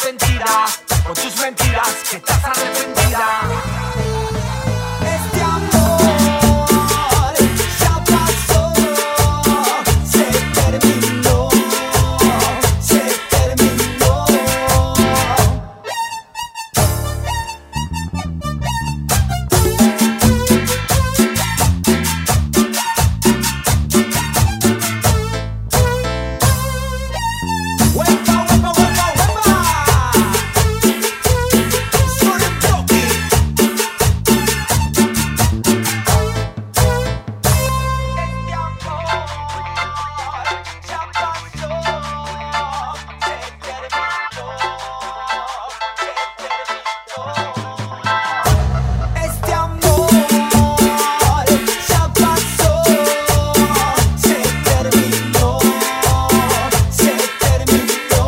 arrepentida, con tus mentiras que estás arrepentida. Este amor ya pasó, se terminó, se terminó. ¡Huepa, huepa, huepa, huepa! Soy el bloque. Este amor ya pasó, se terminó, se terminó. Este amor ya pasó, se terminó, se terminó.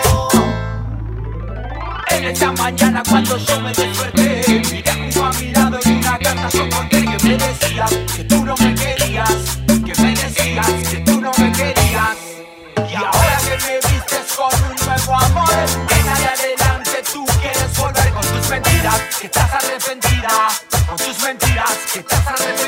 En esa mañana cuando yo me desperté, miré junto a mi lado y una carta yo encontré que me decía que tú no me querías, que me decías que tú no me querías. Y ahora que me vistes con un nuevo amor, en adelante tú quieres volver con tus mentiras, que estás arrepentida, con tus mentiras, que estás arrepentida.